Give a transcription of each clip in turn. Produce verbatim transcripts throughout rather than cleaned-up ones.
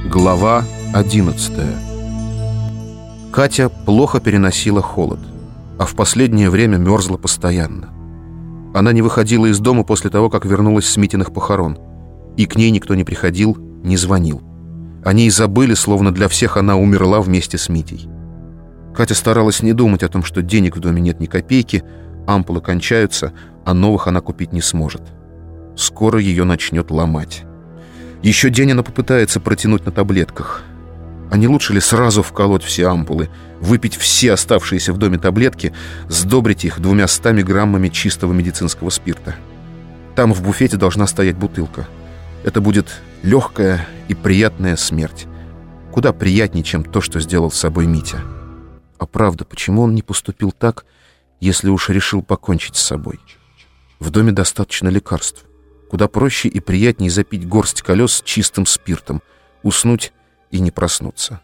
Глава одиннадцатая. Катя плохо переносила холод, а в последнее время мерзла постоянно. Она не выходила из дома после того, как вернулась с Митиных похорон, и к ней никто не приходил, не звонил. О ней забыли, словно для всех она умерла вместе с Митей. Катя старалась не думать о том, что денег в доме нет ни копейки, ампулы кончаются, а новых она купить не сможет. Скоро ее начнет ломать. Еще день она попытается протянуть на таблетках. А не лучше ли сразу вколоть все ампулы, выпить все оставшиеся в доме таблетки, сдобрить их двумястами граммами чистого медицинского спирта? Там в буфете должна стоять бутылка. Это будет легкая и приятная смерть. Куда приятнее, чем то, что сделал с собой Митя. А правда, почему он не поступил так, если уж решил покончить с собой? В доме достаточно лекарств. Куда проще и приятнее запить горсть колес чистым спиртом, уснуть и не проснуться.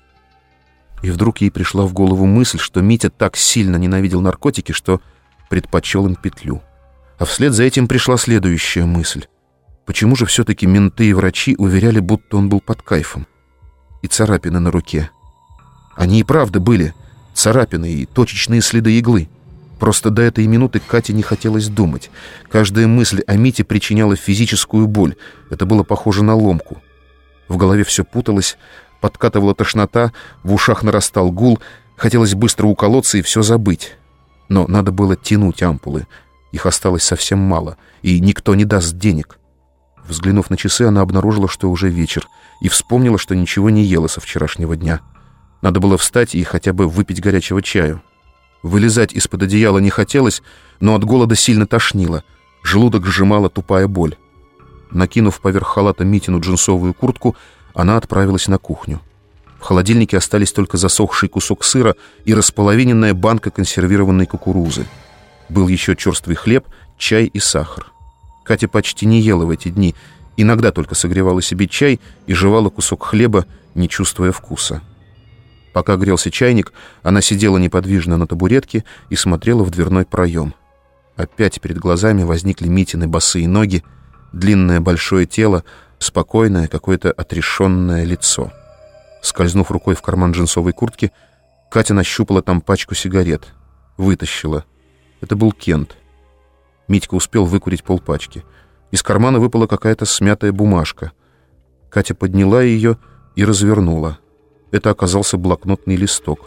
И вдруг ей пришла в голову мысль, что Митя так сильно ненавидел наркотики, что предпочел им петлю. А вслед за этим пришла следующая мысль. Почему же все-таки менты и врачи уверяли, будто он был под кайфом? И царапины на руке. Они и правда были. Царапины и точечные следы иглы. Просто до этой минуты Кате не хотелось думать. Каждая мысль о Мите причиняла физическую боль. Это было похоже на ломку. В голове все путалось, подкатывала тошнота, в ушах нарастал гул. Хотелось быстро уколоться и все забыть. Но надо было тянуть ампулы. Их осталось совсем мало, и никто не даст денег. Взглянув на часы, она обнаружила, что уже вечер, и вспомнила, что ничего не ела со вчерашнего дня. Надо было встать и хотя бы выпить горячего чаю. Вылезать из-под одеяла не хотелось, но от голода сильно тошнило. Желудок сжимала тупая боль. Накинув поверх халата Митину джинсовую куртку, она отправилась на кухню. В холодильнике остались только засохший кусок сыра и располовиненная банка консервированной кукурузы. Был еще черствый хлеб, чай и сахар. Катя почти не ела в эти дни, иногда только согревала себе чай и жевала кусок хлеба, не чувствуя вкуса. Пока грелся чайник, она сидела неподвижно на табуретке и смотрела в дверной проем. Опять перед глазами возникли Митины босые ноги, длинное большое тело, спокойное, какое-то отрешенное лицо. Скользнув рукой в карман джинсовой куртки, Катя нащупала там пачку сигарет. Вытащила. Это был Кент. Митька успел выкурить полпачки. Из кармана выпала какая-то смятая бумажка. Катя подняла ее и развернула. Это оказался блокнотный листок.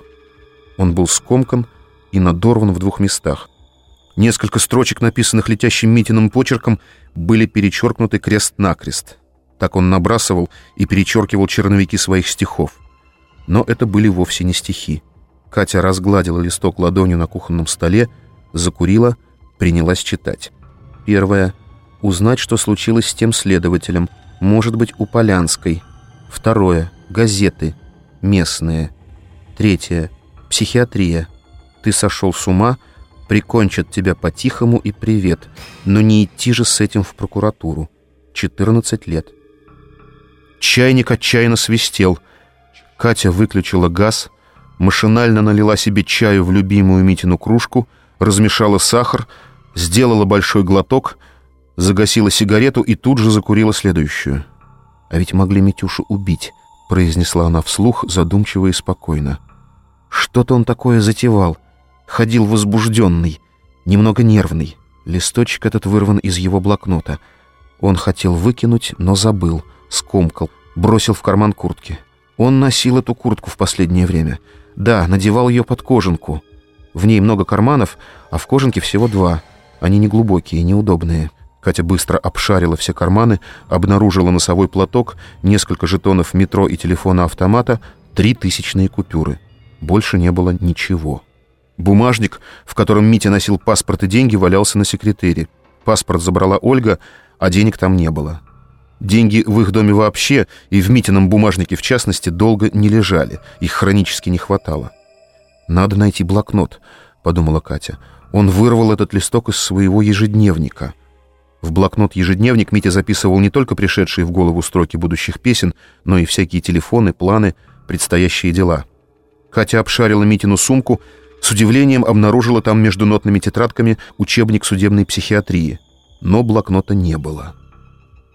Он был скомкан и надорван в двух местах. Несколько строчек, написанных летящим Митиным почерком, были перечеркнуты крест-накрест. Так он набрасывал и перечеркивал черновики своих стихов. Но это были вовсе не стихи. Катя разгладила листок ладонью на кухонном столе, закурила, принялась читать. Первое. Узнать, что случилось с тем следователем. Может быть, у Полянской. Второе. Газеты. Местные. Третье. Психиатрия. Ты сошел с ума, прикончат тебя по-тихому и привет, но не идти же с этим в прокуратуру. четырнадцать лет. Чайник отчаянно свистел. Катя выключила газ, машинально налила себе чаю в любимую Митину кружку, размешала сахар, сделала большой глоток, загасила сигарету и тут же закурила следующую. А ведь могли Митюшу убить, произнесла она вслух, задумчиво и спокойно. Что-то он такое затевал. Ходил возбужденный, немного нервный. Листочек этот вырван из его блокнота. Он хотел выкинуть, но забыл, скомкал, бросил в карман куртки. Он носил эту куртку в последнее время. Да, надевал ее под кожанку. В ней много карманов, а в кожанке всего два. Они неглубокие, неудобные. Катя быстро обшарила все карманы, обнаружила носовой платок, несколько жетонов метро и телефона-автомата, три тысячные купюры. Больше не было ничего. Бумажник, в котором Митя носил паспорт и деньги, валялся на секретере. Паспорт забрала Ольга, а денег там не было. Деньги в их доме вообще, и в Митином бумажнике в частности, долго не лежали. Их хронически не хватало. «Надо найти блокнот», — подумала Катя. Он вырвал этот листок из своего ежедневника. В блокнот-ежедневник Митя записывал не только пришедшие в голову строки будущих песен, но и всякие телефоны, планы, предстоящие дела. Катя обшарила Митину сумку, с удивлением обнаружила там между нотными тетрадками учебник судебной психиатрии. Но блокнота не было.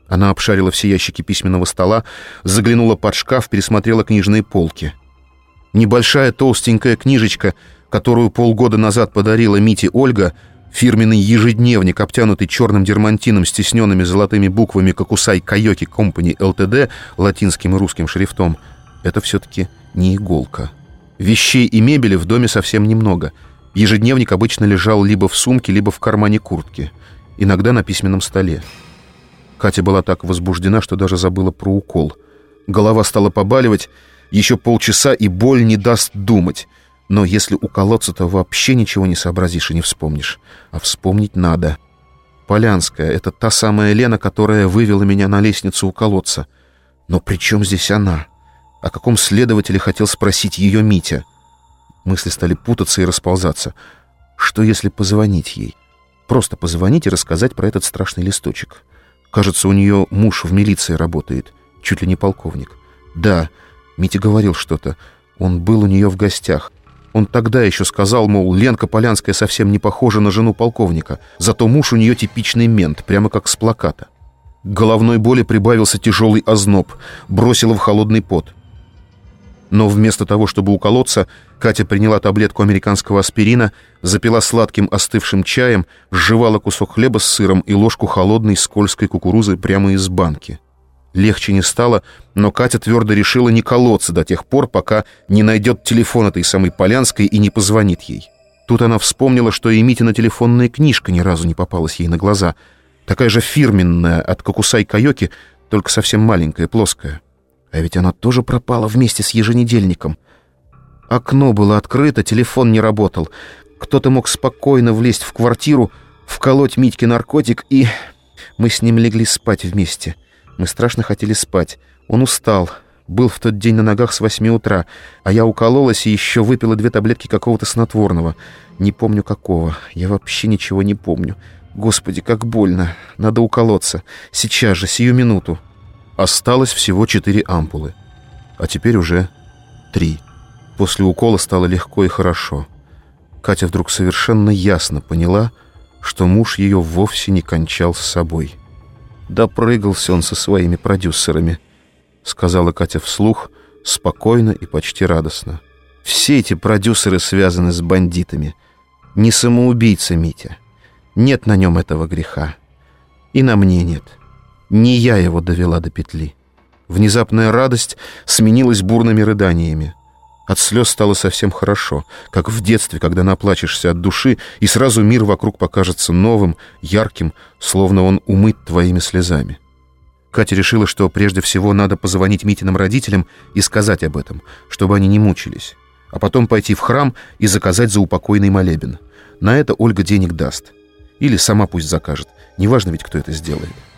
Она обшарила все ящики письменного стола, заглянула под шкаф, пересмотрела книжные полки. Небольшая толстенькая книжечка, которую полгода назад подарила Мите Ольга, фирменный ежедневник, обтянутый черным дермантином с тисненными золотыми буквами «Кокусай Кайоки Компани Лтд» латинским и русским шрифтом, это все-таки не иголка. Вещей и мебели в доме совсем немного. Ежедневник обычно лежал либо в сумке, либо в кармане куртки, иногда на письменном столе. Катя была так возбуждена, что даже забыла про укол. Голова стала побаливать, еще полчаса, и боль не даст думать. Но если уколоться, то вообще ничего не сообразишь и не вспомнишь. А вспомнить надо. Полянская — это та самая Лена, которая вывела меня на лестницу уколоться. Но при чем здесь она? О каком следователе хотел спросить ее Митя? Мысли стали путаться и расползаться. Что если позвонить ей? Просто позвонить и рассказать про этот страшный листочек. Кажется, у нее муж в милиции работает, чуть ли не полковник. Да, Митя говорил что-то. Он был у нее в гостях. Он тогда еще сказал, мол, Ленка Полянская совсем не похожа на жену полковника, зато муж у нее типичный мент, прямо как с плаката. К головной боли прибавился тяжелый озноб, бросило в холодный пот. Но вместо того, чтобы уколоться, Катя приняла таблетку американского аспирина, запила сладким остывшим чаем, сживала кусок хлеба с сыром и ложку холодной скользкой кукурузы прямо из банки. Легче не стало, но Катя твердо решила не колоться до тех пор, пока не найдет телефон этой самой Полянской и не позвонит ей. Тут она вспомнила, что и Митина телефонная книжка ни разу не попалась ей на глаза. Такая же фирменная от Кокусай Кайоки, только совсем маленькая, плоская. А ведь она тоже пропала вместе с еженедельником. Окно было открыто, телефон не работал. Кто-то мог спокойно влезть в квартиру, вколоть Митьке наркотик, и... Мы с ним легли спать вместе. Мы страшно хотели спать. Он устал. Был в тот день на ногах с восьми утра, а я укололась и еще выпила две таблетки какого-то снотворного. Не помню какого. Я вообще ничего не помню. Господи, как больно. Надо уколоться. Сейчас же, сию минуту. Осталось всего четыре ампулы. А теперь уже три. После укола стало легко и хорошо. Катя вдруг совершенно ясно поняла, что муж ее вовсе не кончал с собой. «Допрыгался он со своими продюсерами», — сказала Катя вслух, спокойно и почти радостно. «Все эти продюсеры связаны с бандитами. Не самоубийца Митя. Нет на нем этого греха. И на мне нет. Не я его довела до петли». Внезапная радость сменилась бурными рыданиями. От слез стало совсем хорошо, как в детстве, когда наплачешься от души, и сразу мир вокруг покажется новым, ярким, словно он умыт твоими слезами. Катя решила, что прежде всего надо позвонить Митиным родителям и сказать об этом, чтобы они не мучились, а потом пойти в храм и заказать заупокойный молебен. На это Ольга денег даст. Или сама пусть закажет, неважно ведь, кто это сделает.